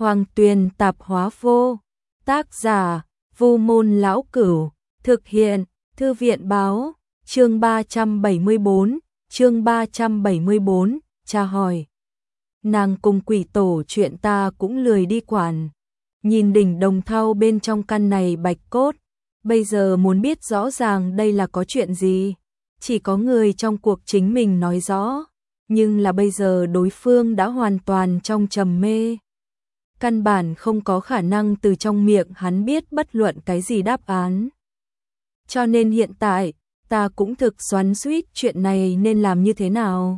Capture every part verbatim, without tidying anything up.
Hoàng Tuyền Tạp Hóa Vô. Tác giả Vu Môn Lão Cửu. Thực hiện Thư viện Báo. Chương ba trăm bảy mươi bốn. Chương ba trăm bảy mươi bốn. Cha hỏi. Nàng cùng quỷ tổ chuyện ta cũng lười đi quản. Nhìn đỉnh đồng thau bên trong căn này bạch cốt. Bây giờ muốn biết rõ ràng đây là có chuyện gì. Chỉ có người trong cuộc chính mình nói rõ. Nhưng là bây giờ đối phương đã hoàn toàn trong trầm mê. Căn bản không có khả năng từ trong miệng hắn biết bất luận cái gì đáp án. Cho nên hiện tại, ta cũng thực xoắn xuýt chuyện này nên làm như thế nào.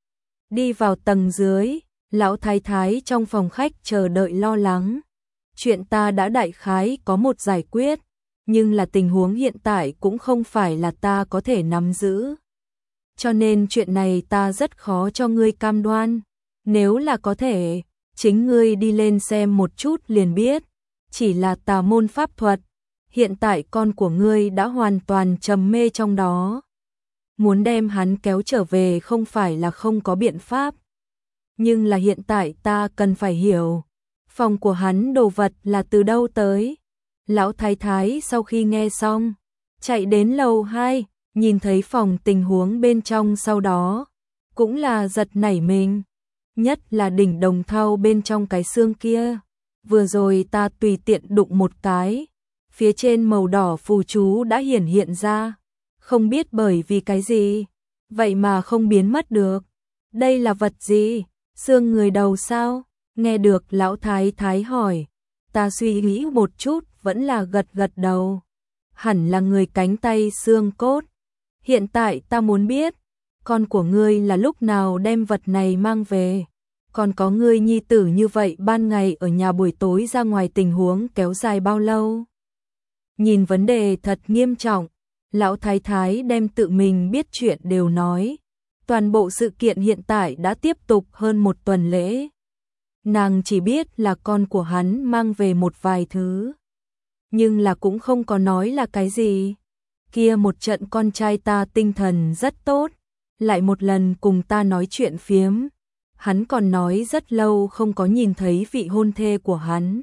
Đi vào tầng dưới, lão thái thái trong phòng khách chờ đợi lo lắng. Chuyện ta đã đại khái có một giải quyết, nhưng là tình huống hiện tại cũng không phải là ta có thể nắm giữ. Cho nên chuyện này ta rất khó cho ngươi cam đoan. Nếu là có thể, chính ngươi đi lên xem một chút liền biết. Chỉ là tà môn pháp thuật, hiện tại con của ngươi đã hoàn toàn trầm mê trong đó. Muốn đem hắn kéo trở về không phải là không có biện pháp. Nhưng là hiện tại ta cần phải hiểu, phòng của hắn đồ vật là từ đâu tới. Lão thái thái sau khi nghe xong, chạy đến lầu hai, nhìn thấy phòng tình huống bên trong sau đó, cũng là giật nảy mình. Nhất là đỉnh đồng thau bên trong cái xương kia. Vừa rồi ta tùy tiện đụng một cái, phía trên màu đỏ phù chú đã hiển hiện ra. Không biết bởi vì cái gì, vậy mà không biến mất được. Đây là vật gì? Xương người đầu sao? Nghe được lão thái thái hỏi, ta suy nghĩ một chút vẫn là gật gật đầu. Hẳn là người cánh tay xương cốt. Hiện tại ta muốn biết, con của ngươi là lúc nào đem vật này mang về? Còn có ngươi nhi tử như vậy ban ngày ở nhà buổi tối ra ngoài tình huống kéo dài bao lâu? Nhìn vấn đề thật nghiêm trọng, lão thái thái đem tự mình biết chuyện đều nói. Toàn bộ sự kiện hiện tại đã tiếp tục hơn một tuần lễ. Nàng chỉ biết là con của hắn mang về một vài thứ. Nhưng là cũng không có nói là cái gì. Kia một trận con trai ta tinh thần rất tốt, lại một lần cùng ta nói chuyện phiếm. Hắn còn nói rất lâu không có nhìn thấy vị hôn thê của hắn.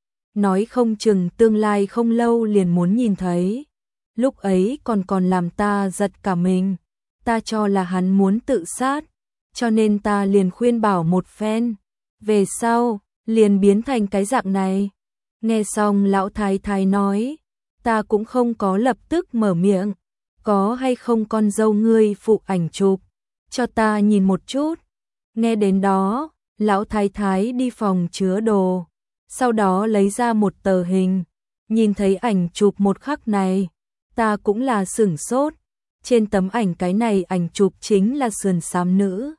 Nói không chừng tương lai không lâu liền muốn nhìn thấy. Lúc ấy còn còn làm ta giật cả mình. Ta cho là hắn muốn tự sát, cho nên ta liền khuyên bảo một phen. Về sau, liền biến thành cái dạng này. Nghe xong lão thái thái nói, ta cũng không có lập tức mở miệng. Có hay không con dâu ngươi phụ ảnh chụp, cho ta nhìn một chút. Nghe đến đó, lão thái thái đi phòng chứa đồ, sau đó lấy ra một tờ hình. Nhìn thấy ảnh chụp một khắc này, ta cũng là sửng sốt. Trên tấm ảnh cái này ảnh chụp chính là sườn xám nữ.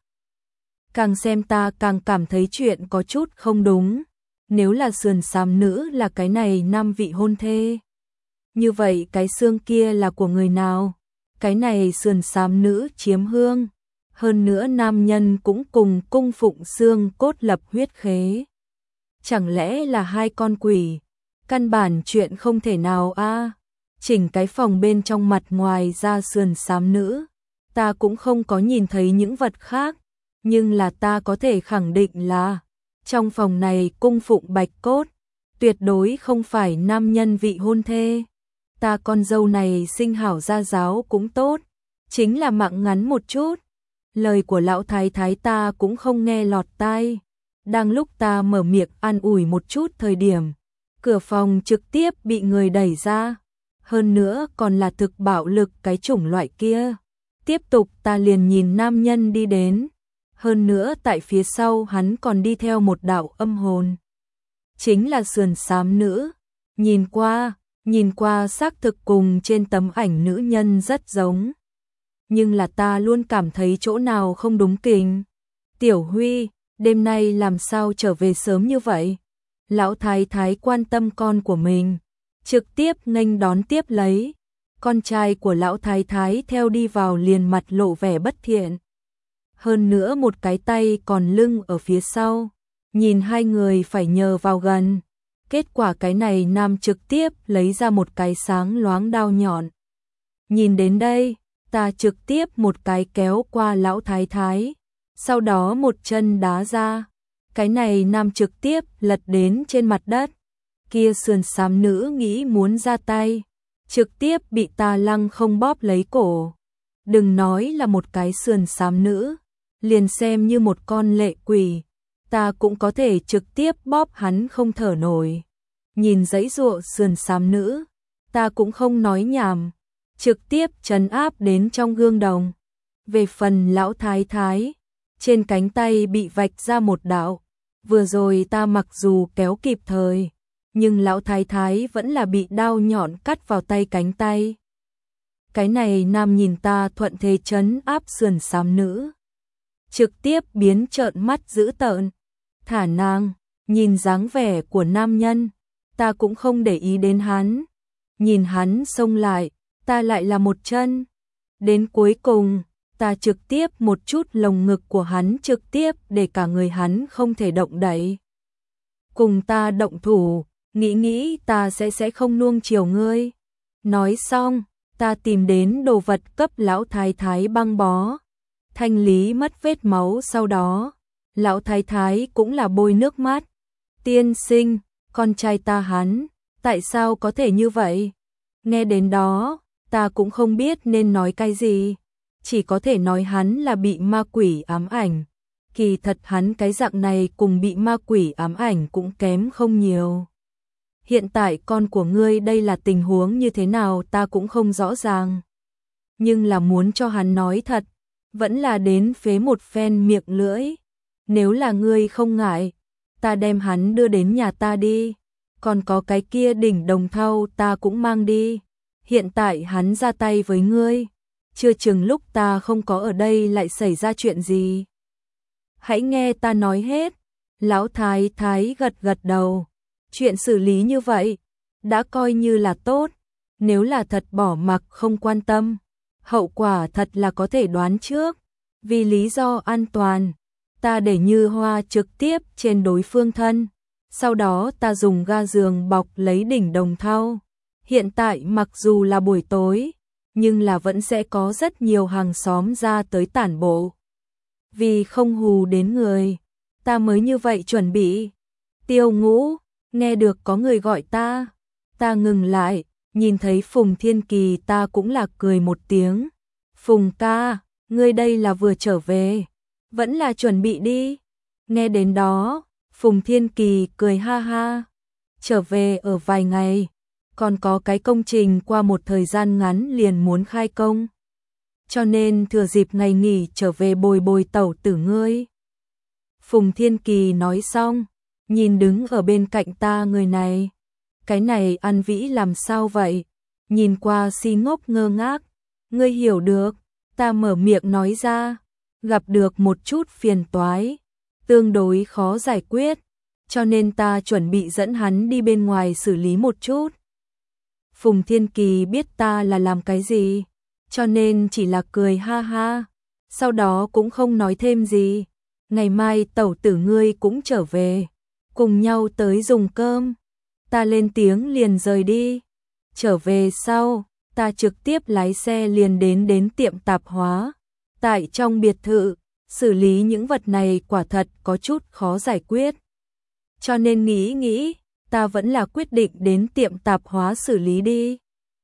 Càng xem ta càng cảm thấy chuyện có chút không đúng. Nếu là sườn xám nữ là cái này năm vị hôn thê, như vậy cái xương kia là của người nào? Cái này sườn xám nữ chiếm hương. Hơn nữa nam nhân cũng cùng cung phụng xương cốt lập huyết khế. Chẳng lẽ là hai con quỷ? Căn bản chuyện không thể nào a. À. Chỉnh cái phòng bên trong mặt ngoài ra sườn xám nữ, ta cũng không có nhìn thấy những vật khác. Nhưng là ta có thể khẳng định là trong phòng này cung phụng bạch cốt, tuyệt đối không phải nam nhân vị hôn thê. Ta con dâu này sinh hảo gia giáo cũng tốt, chính là mạng ngắn một chút. Lời của lão thái thái ta cũng không nghe lọt tai. Đang lúc ta mở miệng an ủi một chút thời điểm, cửa phòng trực tiếp bị người đẩy ra. Hơn nữa còn là thực bạo lực cái chủng loại kia. Tiếp tục ta liền nhìn nam nhân đi đến. Hơn nữa tại phía sau hắn còn đi theo một đạo âm hồn. Chính là sườn xám nữ. Nhìn qua, nhìn qua xác thực cùng trên tấm ảnh nữ nhân rất giống. Nhưng là ta luôn cảm thấy chỗ nào không đúng kình. Tiểu Huy, đêm nay làm sao trở về sớm như vậy? Lão thái thái quan tâm con của mình, trực tiếp nghênh đón tiếp lấy. Con trai của lão thái thái theo đi vào liền mặt lộ vẻ bất thiện. Hơn nữa một cái tay còn lưng ở phía sau. Nhìn hai người phải nhờ vào gần. Kết quả cái này nam trực tiếp lấy ra một cái sáng loáng đao nhọn. Nhìn đến đây, ta trực tiếp một cái kéo qua lão thái thái. Sau đó một chân đá ra. Cái này nam trực tiếp lật đến trên mặt đất. Kia sườn xám nữ nghĩ muốn ra tay, trực tiếp bị ta lăng không bóp lấy cổ. Đừng nói là một cái sườn xám nữ, liền xem như một con lệ quỷ, ta cũng có thể trực tiếp bóp hắn không thở nổi. Nhìn giãy giụa sườn xám nữ, ta cũng không nói nhảm, trực tiếp trấn áp đến trong gương đồng. Về phần lão thái thái, trên cánh tay bị vạch ra một đạo, vừa rồi ta mặc dù kéo kịp thời, nhưng lão thái thái vẫn là bị đao nhọn cắt vào tay cánh tay. Cái này nam nhìn ta thuận thế trấn áp sườn xám nữ, trực tiếp biến trợn mắt dữ tợn. Thả nàng, nhìn dáng vẻ của nam nhân, ta cũng không để ý đến hắn. Nhìn hắn xông lại, ta lại là một chân. Đến cuối cùng, ta trực tiếp một chút lồng ngực của hắn trực tiếp để cả người hắn không thể động đậy. Cùng ta động thủ, nghĩ nghĩ ta sẽ sẽ không nuông chiều ngươi. Nói xong, ta tìm đến đồ vật cấp lão thái thái băng bó, thanh lý mất vết máu. Sau đó, lão thái thái cũng là bôi nước mắt. Tiên sinh, con trai ta hắn, tại sao có thể như vậy? Nghe đến đó, ta cũng không biết nên nói cái gì, chỉ có thể nói hắn là bị ma quỷ ám ảnh. Kỳ thật hắn cái dạng này cùng bị ma quỷ ám ảnh cũng kém không nhiều. Hiện tại con của ngươi đây là tình huống như thế nào ta cũng không rõ ràng. Nhưng là muốn cho hắn nói thật, vẫn là đến phế một phen miệng lưỡi. Nếu là ngươi không ngại, ta đem hắn đưa đến nhà ta đi. Còn có cái kia đỉnh đồng thau ta cũng mang đi. Hiện tại hắn ra tay với ngươi, chưa chừng lúc ta không có ở đây lại xảy ra chuyện gì. Hãy nghe ta nói hết. Lão thái thái gật gật đầu. Chuyện xử lý như vậy, đã coi như là tốt. Nếu là thật bỏ mặc không quan tâm, hậu quả thật là có thể đoán trước. Vì lý do an toàn, ta để Như Hoa trực tiếp trên đối phương thân. Sau đó ta dùng ga giường bọc lấy đỉnh đồng thau. Hiện tại mặc dù là buổi tối, nhưng là vẫn sẽ có rất nhiều hàng xóm ra tới tản bộ. Vì không hù đến người, ta mới như vậy chuẩn bị. Tiêu Ngũ, nghe được có người gọi ta, ta ngừng lại, nhìn thấy Phùng Thiên Kỳ ta cũng là cười một tiếng. Phùng ca, ngươi đây là vừa trở về, vẫn là chuẩn bị đi. Nghe đến đó, Phùng Thiên Kỳ cười ha ha, trở về ở vài ngày, còn có cái công trình qua một thời gian ngắn liền muốn khai công. Cho nên thừa dịp ngày nghỉ trở về bồi bồi tẩu tử ngươi. Phùng Thiên Kỳ nói xong, nhìn đứng ở bên cạnh ta người này. Cái này An Vĩ làm sao vậy? Nhìn qua si ngốc ngơ ngác. Ngươi hiểu được, ta mở miệng nói ra. Gặp được một chút phiền toái, tương đối khó giải quyết, cho nên ta chuẩn bị dẫn hắn đi bên ngoài xử lý một chút. Phùng Thiên Kỳ biết ta là làm cái gì, cho nên chỉ là cười ha ha, sau đó cũng không nói thêm gì. Ngày mai tẩu tử ngươi cũng trở về, cùng nhau tới dùng cơm. Ta lên tiếng liền rời đi. Trở về sau, ta trực tiếp lái xe liền đến đến tiệm tạp hóa. Tại trong biệt thự, xử lý những vật này quả thật có chút khó giải quyết. Cho nên nghĩ nghĩ, ta vẫn là quyết định đến tiệm tạp hóa xử lý đi.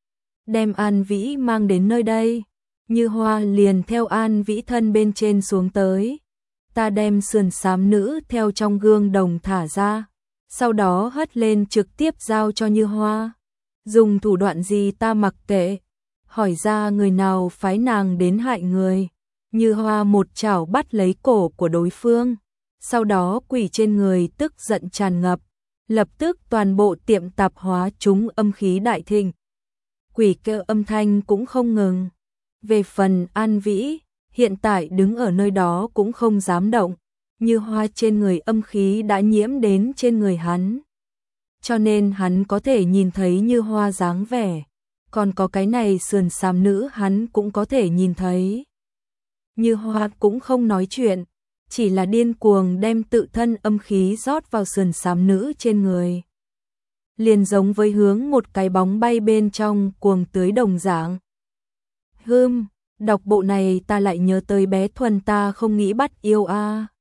Đem An Vĩ mang đến nơi đây, Như Hoa liền theo An Vĩ thân bên trên xuống tới. Ta đem sườn xám nữ theo trong gương đồng thả ra, sau đó hất lên trực tiếp giao cho Như Hoa. Dùng thủ đoạn gì ta mặc kệ, hỏi ra người nào phái nàng đến hại người. Như Hoa một chảo bắt lấy cổ của đối phương, sau đó quỷ trên người tức giận tràn ngập, lập tức toàn bộ tiệm tạp hóa chúng âm khí đại thịnh. Quỷ kêu âm thanh cũng không ngừng. Về phần An Vĩ, hiện tại đứng ở nơi đó cũng không dám động, Như Hoa trên người âm khí đã nhiễm đến trên người hắn. Cho nên hắn có thể nhìn thấy Như Hoa dáng vẻ, còn có cái này sườn xám nữ hắn cũng có thể nhìn thấy. Như Hoa cũng không nói chuyện, chỉ là điên cuồng đem tự thân âm khí rót vào sườn xám nữ trên người. Liền giống với hướng một cái bóng bay bên trong cuồng tưới đồng dạng. Hừm, đọc bộ này ta lại nhớ tới bé Thuần ta không nghĩ bắt yêu a. À.